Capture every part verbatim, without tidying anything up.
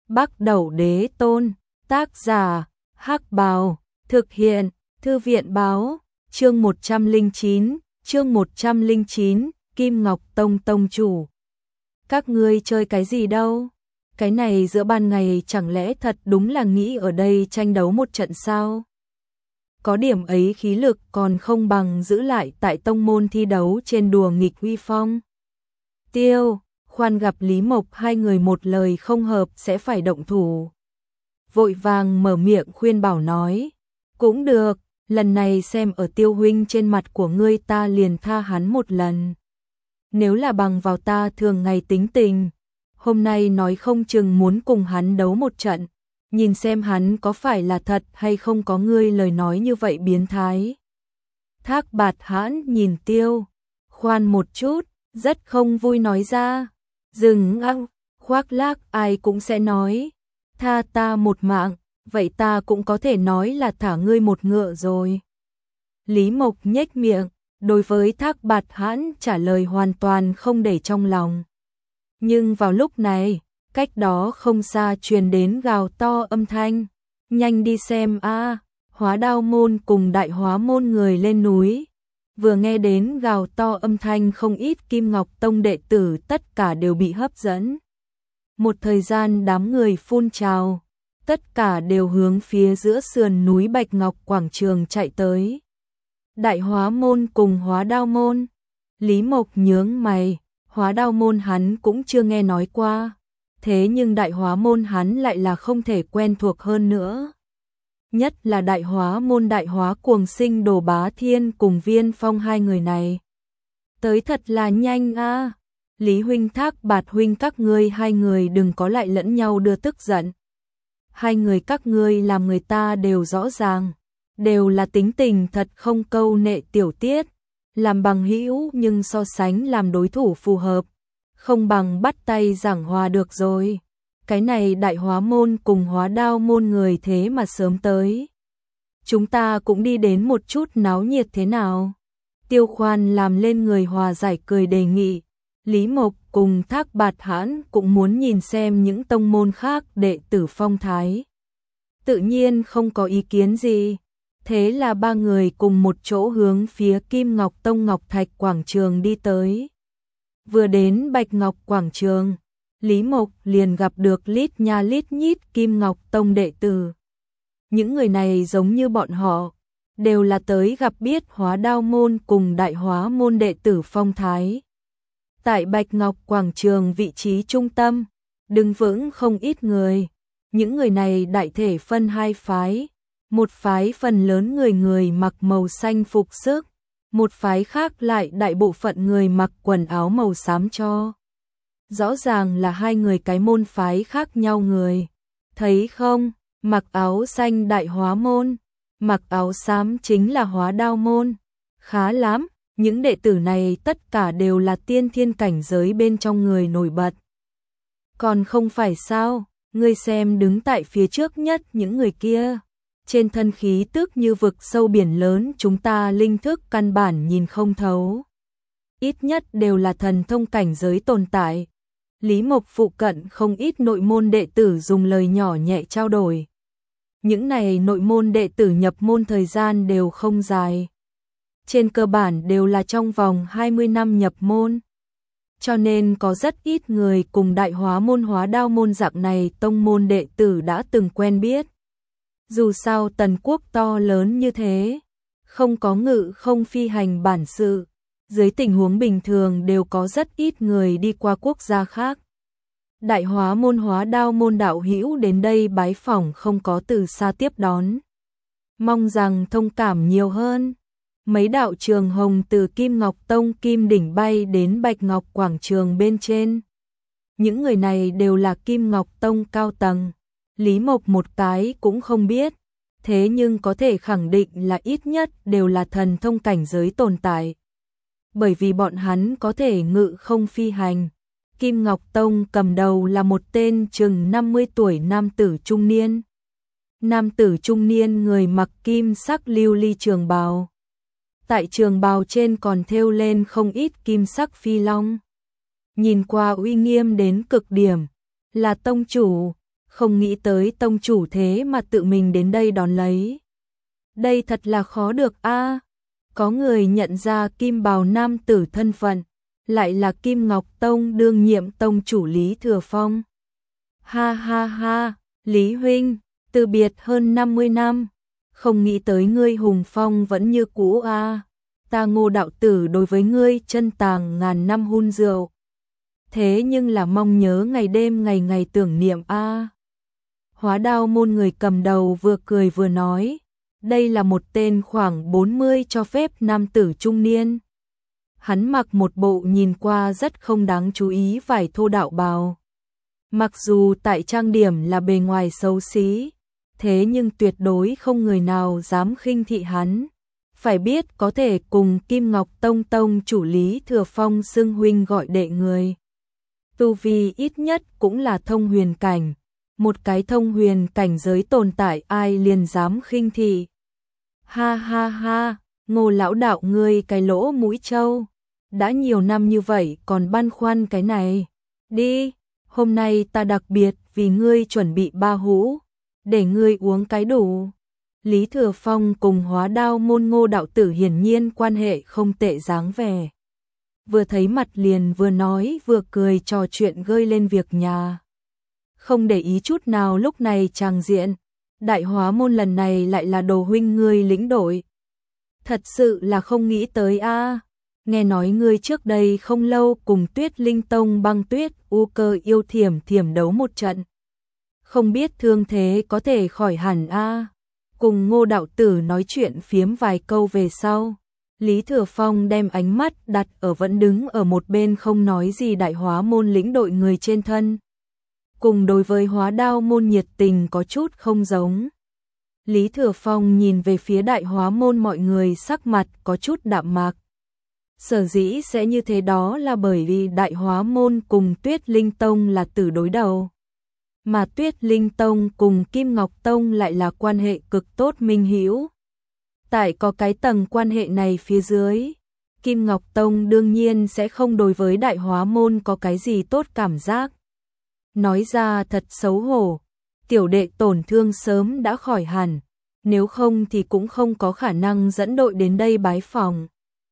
Bắc Đẩu Đế Tôn, tác giả, Hắc Bào, thực hiện, Thư viện báo, chương một trăm lẻ chín, chương một trăm lẻ chín, Kim Ngọc Tông Tông chủ. Các ngươi chơi cái gì đâu? Cái này giữa ban ngày chẳng lẽ thật đúng là nghĩ ở đây tranh đấu một trận sao? Có điểm ấy khí lực còn không bằng giữ lại tại tông môn thi đấu trên đùa nghịch uy phong. Tiêu, Khoan gặp Lý Mộc hai người một lời không hợp sẽ phải động thủ. Vội vàng mở miệng khuyên bảo nói, cũng được, lần này xem ở Tiêu huynh trên mặt của ngươi ta liền tha hắn một lần. Nếu là bằng vào ta thường ngày tính tình, hôm nay nói không chừng muốn cùng hắn đấu một trận, nhìn xem hắn có phải là thật hay không có ngươi lời nói như vậy biến thái. Thác Bạt Hãn nhìn Tiêu, Khoan một chút, rất không vui nói ra, dừng ăng, khoác lác ai cũng sẽ nói, tha ta một mạng, vậy ta cũng có thể nói là thả ngươi một ngựa rồi. Lý Mộc nhếch miệng, đối với Thác Bạt Hãn trả lời hoàn toàn không để trong lòng. Nhưng vào lúc này, cách đó không xa truyền đến gào to âm thanh, nhanh đi xem a, Hóa Đao môn cùng Đại Hóa môn người lên núi. Vừa nghe đến gào to âm thanh không ít Kim Ngọc Tông đệ tử tất cả đều bị hấp dẫn. Một thời gian đám người phun trào, tất cả đều hướng phía giữa sườn núi Bạch Ngọc Quảng Trường chạy tới. Đại Hóa môn cùng Hóa Đao môn, Lý Mộc nhướng mày, Hóa Đao môn hắn cũng chưa nghe nói qua, thế nhưng Đại Hóa môn hắn lại là không thể quen thuộc hơn nữa. Nhất là Đại Hóa môn Đại Hóa Cuồng Sinh Đồ Bá Thiên cùng Viên Phong hai người này. Tới thật là nhanh a. Lý huynh Thác Bạt huynh các ngươi hai người đừng có lại lẫn nhau đưa tức giận. Hai người các ngươi làm người ta đều rõ ràng, đều là tính tình thật không câu nệ tiểu tiết, làm bằng hữu nhưng so sánh làm đối thủ phù hợp, không bằng bắt tay giảng hòa được rồi. Cái này Đại Hóa môn cùng Hóa Đao môn người thế mà sớm tới. Chúng ta cũng đi đến một chút náo nhiệt thế nào? Tiêu Khoan làm lên người hòa giải cười đề nghị. Lý Mộc cùng Thác Bạt Hãn cũng muốn nhìn xem những tông môn khác đệ tử phong thái. Tự nhiên không có ý kiến gì. Thế là ba người cùng một chỗ hướng phía Kim Ngọc Tông Ngọc Thạch Quảng Trường đi tới. Vừa đến Bạch Ngọc Quảng Trường, Lý Mộc liền gặp được lít nha lít nhít Kim Ngọc Tông đệ tử. Những người này giống như bọn họ, đều là tới gặp biết Hóa Đao môn cùng Đại Hóa môn đệ tử phong thái. Tại Bạch Ngọc Quảng Trường vị trí trung tâm, đứng vững không ít người. Những người này đại thể phân hai phái. Một phái phần lớn người người mặc màu xanh phục sức, một phái khác lại đại bộ phận người mặc quần áo màu xám cho. Rõ ràng là hai người cái môn phái khác nhau người. Thấy không, mặc áo xanh Đại Hóa môn, mặc áo xám chính là Hóa Đao môn. Khá lắm, những đệ tử này tất cả đều là tiên thiên cảnh giới bên trong người nổi bật. Còn không phải sao, ngươi xem đứng tại phía trước nhất những người kia. Trên thân khí tức như vực sâu biển lớn chúng ta linh thức căn bản nhìn không thấu. Ít nhất đều là thần thông cảnh giới tồn tại. Lý Mộc phụ cận không ít nội môn đệ tử dùng lời nhỏ nhẹ trao đổi. Những này nội môn đệ tử nhập môn thời gian đều không dài. Trên cơ bản đều là trong vòng hai mươi năm nhập môn. Cho nên có rất ít người cùng Đại Hóa môn Hóa Đao môn dạng này tông môn đệ tử đã từng quen biết. Dù sao Tần quốc to lớn như thế, không có ngự không phi hành bản sự, dưới tình huống bình thường đều có rất ít người đi qua quốc gia khác. Đại Hóa môn Hóa Đao môn đạo hữu đến đây bái phỏng không có từ xa tiếp đón. Mong rằng thông cảm nhiều hơn. Mấy đạo trường hồng từ Kim Ngọc Tông Kim Đỉnh bay đến Bạch Ngọc Quảng Trường bên trên. Những người này đều là Kim Ngọc Tông cao tầng. Lý Mộc một cái cũng không biết, thế nhưng có thể khẳng định là ít nhất đều là thần thông cảnh giới tồn tại. Bởi vì bọn hắn có thể ngự không phi hành. Kim Ngọc Tông cầm đầu là một tên chừng năm mươi tuổi nam tử trung niên. Nam tử trung niên người mặc kim sắc lưu ly trường bào. Tại trường bào trên còn thêu lên không ít kim sắc phi long. Nhìn qua uy nghiêm đến cực điểm, là tông chủ. Không nghĩ tới tông chủ thế mà tự mình đến đây đón lấy. Đây thật là khó được a. Có người nhận ra kim bào nam tử thân phận, lại là Kim Ngọc Tông đương nhiệm tông chủ Lý Thừa Phong. Ha ha ha, Lý huynh, từ biệt hơn năm mươi năm, không nghĩ tới ngươi hùng phong vẫn như cũ a. Ta Ngô đạo tử đối với ngươi chân tàng ngàn năm hun rượu. Thế nhưng là mong nhớ ngày đêm ngày ngày tưởng niệm a. Hóa Đao môn người cầm đầu vừa cười vừa nói, đây là một tên khoảng bốn mươi cho phép nam tử trung niên. Hắn mặc một bộ nhìn qua rất không đáng chú ý vải thô đạo bào. Mặc dù tại trang điểm là bề ngoài xấu xí, thế nhưng tuyệt đối không người nào dám khinh thị hắn. Phải biết có thể cùng Kim Ngọc Tông tông chủ Lý Thừa Phong xưng huynh gọi đệ người. Tu vi ít nhất cũng là thông huyền cảnh. Một cái thông huyền cảnh giới tồn tại ai liền dám khinh thị. Ha ha ha, Ngô lão đạo ngươi cái lỗ mũi trâu. Đã nhiều năm như vậy còn băn khoăn cái này. Đi, hôm nay ta đặc biệt vì ngươi chuẩn bị ba hũ, để ngươi uống cái đủ. Lý Thừa Phong cùng Hóa Đao môn Ngô đạo tử hiển nhiên quan hệ không tệ dáng vẻ. Vừa thấy mặt liền vừa nói vừa cười trò chuyện gơi lên việc nhà. Không để ý chút nào lúc này tràng diện, Đại Hóa môn lần này lại là đồ huynh ngươi lĩnh đội. Thật sự là không nghĩ tới a. Nghe nói ngươi trước đây không lâu cùng Tuyết Linh Tông Băng Tuyết U Cơ yêu thiểm thiểm đấu một trận. Không biết thương thế có thể khỏi hẳn a. Cùng Ngô đạo tử nói chuyện phiếm vài câu về sau, Lý Thừa Phong đem ánh mắt đặt ở vẫn đứng ở một bên không nói gì Đại Hóa môn lĩnh đội người trên thân. Cùng đối với Hóa Đao môn nhiệt tình có chút không giống. Lý Thừa Phong nhìn về phía Đại Hóa môn mọi người sắc mặt có chút đạm mạc. Sở dĩ sẽ như thế đó là bởi vì Đại Hóa môn cùng Tuyết Linh Tông là tử đối đầu. Mà Tuyết Linh Tông cùng Kim Ngọc Tông lại là quan hệ cực tốt minh hữu. Tại có cái tầng quan hệ này phía dưới, Kim Ngọc Tông đương nhiên sẽ không đối với Đại Hóa môn có cái gì tốt cảm giác. Nói ra thật xấu hổ, tiểu đệ tổn thương sớm đã khỏi hẳn, nếu không thì cũng không có khả năng dẫn đội đến đây bái phòng.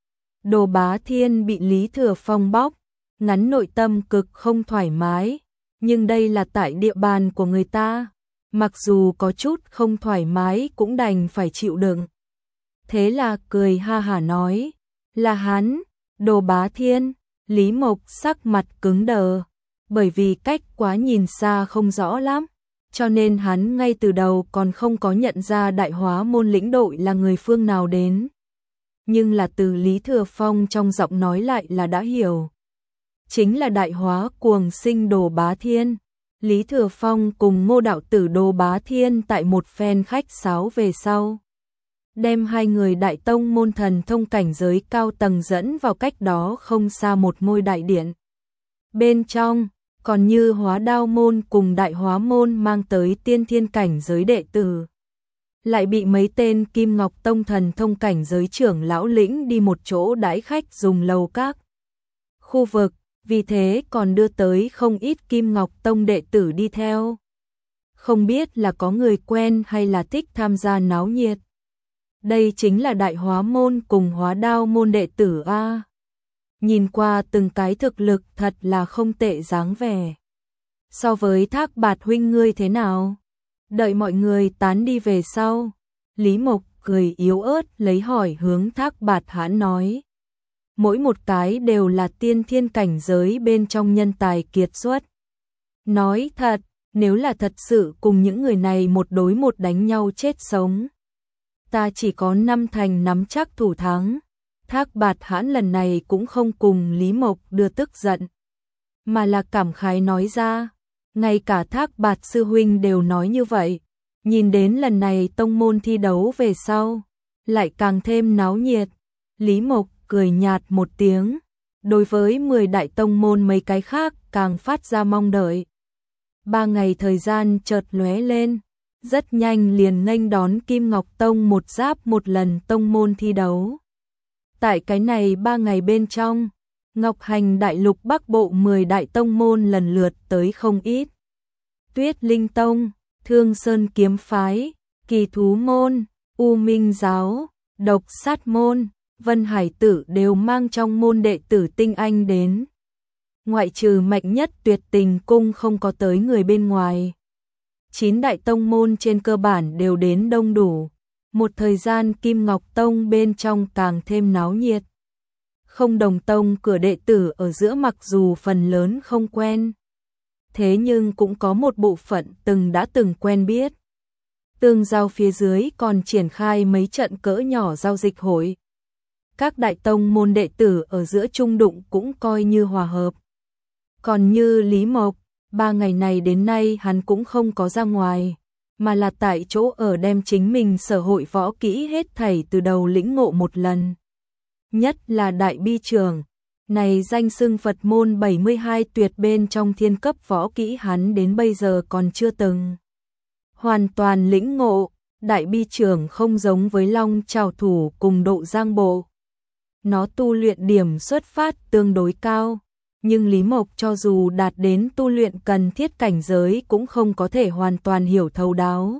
Đồ Bá Thiên bị Lý Thừa Phong bóc, ngắn nội tâm cực không thoải mái, nhưng đây là tại địa bàn của người ta, mặc dù có chút không thoải mái cũng đành phải chịu đựng. Thế là cười ha hả nói, là hắn, Đồ Bá Thiên. Lý Mộc sắc mặt cứng đờ, bởi vì cách quá nhìn xa không rõ lắm, cho nên hắn ngay từ đầu còn không có nhận ra Đại Hóa môn lĩnh đội là người phương nào đến. Nhưng là từ Lý Thừa Phong trong giọng nói lại là đã hiểu. Chính là Đại Hóa cuồng sinh Đồ Bá Thiên. Lý Thừa Phong cùng Ngô đạo tử Đồ Bá Thiên tại một phen khách sáo về sau, đem hai người Đại Tông môn thần thông cảnh giới cao tầng dẫn vào cách đó không xa một ngôi đại điện. Bên trong, còn như Hóa Đao môn cùng Đại Hóa môn mang tới tiên thiên cảnh giới đệ tử, lại bị mấy tên Kim Ngọc Tông thần thông cảnh giới trưởng lão lĩnh đi một chỗ đãi khách dùng lầu các khu vực, vì thế còn đưa tới không ít Kim Ngọc Tông đệ tử đi theo. Không biết là có người quen hay là thích tham gia náo nhiệt. Đây chính là Đại Hóa môn cùng Hóa Đao môn đệ tử a. Nhìn qua từng cái thực lực thật là không tệ dáng vẻ. So với Thác Bạt huynh ngươi thế nào? Đợi mọi người tán đi về sau, Lý Mộc cười yếu ớt lấy hỏi hướng Thác Bạt hãn nói. Mỗi một cái đều là tiên thiên cảnh giới bên trong nhân tài kiệt xuất. Nói thật, nếu là thật sự cùng những người này một đối một đánh nhau chết sống, ta chỉ có năm thành nắm chắc thủ thắng. Thác Bạt hãn lần này cũng không cùng Lý Mộc đưa tức giận, mà là cảm khái nói ra, ngay cả Thác Bạt sư huynh đều nói như vậy, nhìn đến lần này tông môn thi đấu về sau, lại càng thêm náo nhiệt. Lý Mộc cười nhạt một tiếng, đối với mười đại tông môn mấy cái khác càng phát ra mong đợi. Ba ngày thời gian chợt lóe lên, rất nhanh liền nghênh đón Kim Ngọc Tông một giáp một lần tông môn thi đấu. Tại cái này ba ngày bên trong, Ngọc Hành đại lục Bắc Bộ mười đại tông môn lần lượt tới không ít. Tuyết Linh Tông, Thương Sơn Kiếm Phái, Kỳ Thú Môn, U Minh Giáo, Độc Sát Môn, Vân Hải Tử đều mang trong môn đệ tử tinh anh đến. Ngoại trừ mạnh nhất Tuyệt Tình Cung không có tới người bên ngoài. Chín đại tông môn trên cơ bản đều đến đông đủ. Một thời gian Kim Ngọc Tông bên trong càng thêm náo nhiệt. Không Đồng Tông cửa đệ tử ở giữa mặc dù phần lớn không quen. Thế nhưng cũng có một bộ phận từng đã từng quen biết. Tương giao phía dưới còn triển khai mấy trận cỡ nhỏ giao dịch hội. Các đại tông môn đệ tử ở giữa chung đụng cũng coi như hòa hợp. Còn như Lý Mộc, ba ngày này đến nay hắn cũng không có ra ngoài, mà là tại chỗ ở đem chính mình sở hội võ kỹ hết thảy từ đầu lĩnh ngộ một lần. Nhất là Đại Bi Trường, này danh xưng Phật môn bảy mươi hai tuyệt bên trong thiên cấp võ kỹ hắn đến bây giờ còn chưa từng hoàn toàn lĩnh ngộ. Đại Bi Trường không giống với Long Trảo Thủ cùng Độ Giang Bộ. Nó tu luyện điểm xuất phát tương đối cao, nhưng Lý Mộc cho dù đạt đến tu luyện cần thiết cảnh giới cũng không có thể hoàn toàn hiểu thấu đáo.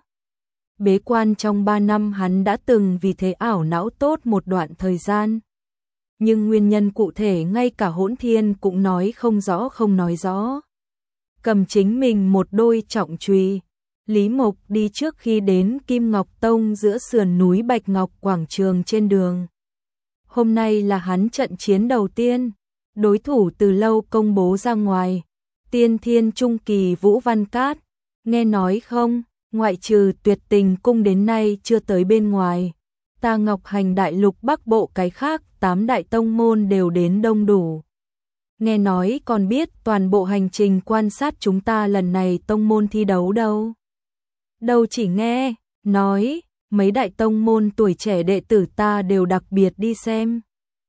Bế quan trong ba năm hắn đã từng vì thế ảo não tốt một đoạn thời gian. Nhưng nguyên nhân cụ thể ngay cả Hỗn Thiên cũng nói không rõ không nói rõ. Cầm chính mình một đôi trọng chùy, Lý Mộc đi trước khi đến Kim Ngọc Tông giữa sườn núi Bạch Ngọc quảng trường trên đường. Hôm nay là hắn trận chiến đầu tiên, đối thủ từ lâu công bố ra ngoài, Tiên Thiên Trung Kỳ Vũ Văn Cát, nghe nói không, ngoại trừ Tuyệt Tình Cung đến nay chưa tới bên ngoài, ta Ngọc Hành Đại Lục Bắc Bộ cái khác tám đại tông môn đều đến đông đủ. Nghe nói còn biết toàn bộ hành trình quan sát chúng ta lần này tông môn thi đấu đâu. Đâu chỉ nghe, nói, mấy đại tông môn tuổi trẻ đệ tử ta đều đặc biệt đi xem.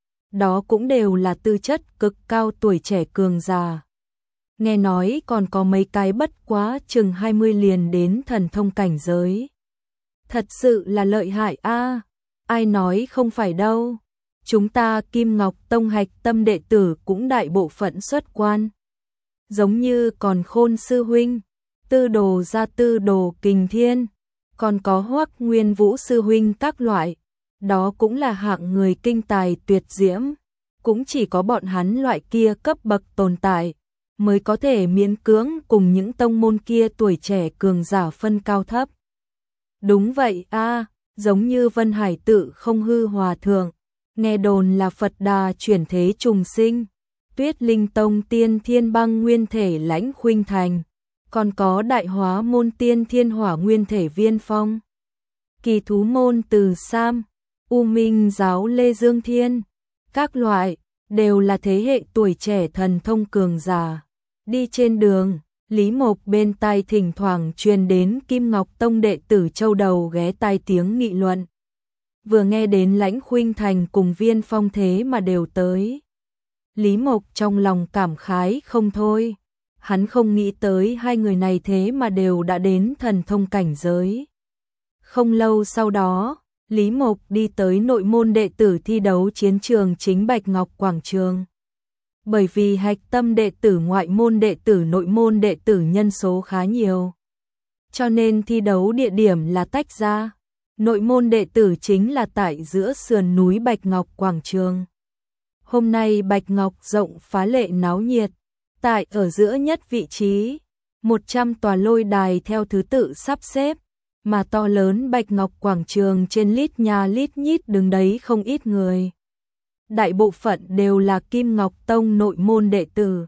Đó cũng đều là tư chất cực cao tuổi trẻ cường già. Nghe nói còn có mấy cái bất quá chừng hai mươi liền đến thần thông cảnh giới. Thật sự là lợi hại a, ai nói không phải đâu. Chúng ta Kim Ngọc Tông hạch tâm đệ tử cũng đại bộ phận xuất quan. Giống như còn Khôn Sư Huynh, Tư Đồ gia Tư Đồ Kình Thiên, còn có Hoắc Nguyên Vũ Sư Huynh các loại. Đó cũng là hạng người kinh tài tuyệt diễm. Cũng chỉ có bọn hắn loại kia cấp bậc tồn tại, mới có thể miễn cưỡng cùng những tông môn kia tuổi trẻ cường giả phân cao thấp. Đúng vậy a, giống như Vân Hải Tự không hư hòa thượng, nghe đồn là Phật Đà chuyển thế trùng sinh, Tuyết Linh Tông Tiên Thiên Băng nguyên thể Lãnh Khuynh Thành, còn có Đại Hóa môn Tiên Thiên Hỏa nguyên thể Viên Phong, Kỳ Thú môn Từ Sam, U Minh giáo Lê Dương Thiên, các loại đều là thế hệ tuổi trẻ thần thông cường giả. Đi trên đường, Lý Mộc bên tai thỉnh thoảng truyền đến Kim Ngọc Tông đệ tử châu đầu ghé tai tiếng nghị luận. Vừa nghe đến Lãnh Khuynh Thành cùng Viên Phong thế mà đều tới. Lý Mộc trong lòng cảm khái không thôi. Hắn không nghĩ tới hai người này thế mà đều đã đến thần thông cảnh giới. Không lâu sau đó, Lý Mộc đi tới nội môn đệ tử thi đấu chiến trường chính Bạch Ngọc Quảng Trường. Bởi vì hạch tâm đệ tử ngoại môn đệ tử nội môn đệ tử nhân số khá nhiều. Cho nên thi đấu địa điểm là tách ra. Nội môn đệ tử chính là tại giữa sườn núi Bạch Ngọc Quảng Trường. Hôm nay Bạch Ngọc rộng phá lệ náo nhiệt. Tại ở giữa nhất vị trí, một trăm tòa lôi đài theo thứ tự sắp xếp. Mà to lớn Bạch Ngọc Quảng Trường trên lít nhà lít nhít đứng đấy không ít người. Đại bộ phận đều là Kim Ngọc Tông nội môn đệ tử.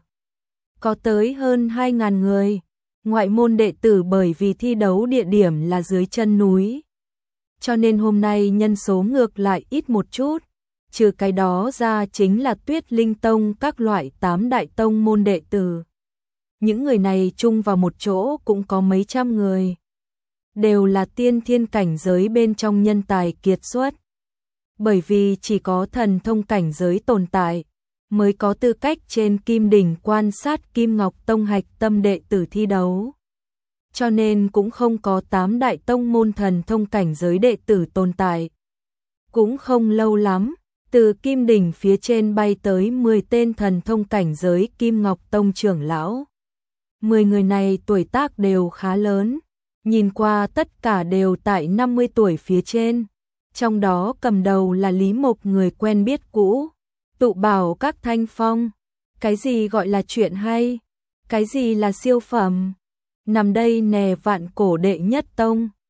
Có tới hơn hai nghìn người. Ngoại môn đệ tử bởi vì thi đấu địa điểm là dưới chân núi. Cho nên hôm nay nhân số ngược lại ít một chút. Trừ cái đó ra chính là Tuyết Linh Tông các loại tám đại tông môn đệ tử. Những người này chung vào một chỗ cũng có mấy trăm người. Đều là tiên thiên cảnh giới bên trong nhân tài kiệt xuất. Bởi vì chỉ có thần thông cảnh giới tồn tại, mới có tư cách trên kim đỉnh quan sát Kim Ngọc Tông hạch tâm đệ tử thi đấu. Cho nên cũng không có tám đại tông môn thần thông cảnh giới đệ tử tồn tại. Cũng không lâu lắm, từ kim đỉnh phía trên bay tới mười tên thần thông cảnh giới Kim Ngọc Tông trưởng lão. mười người này tuổi tác đều khá lớn, nhìn qua tất cả đều tại năm mươi tuổi phía trên. Trong đó cầm đầu là Lý Mộc, người quen biết cũ, tụ bảo các thanh phong. Cái gì gọi là chuyện hay? Cái gì là siêu phẩm? Nằm đây nè, vạn cổ đệ nhất tông.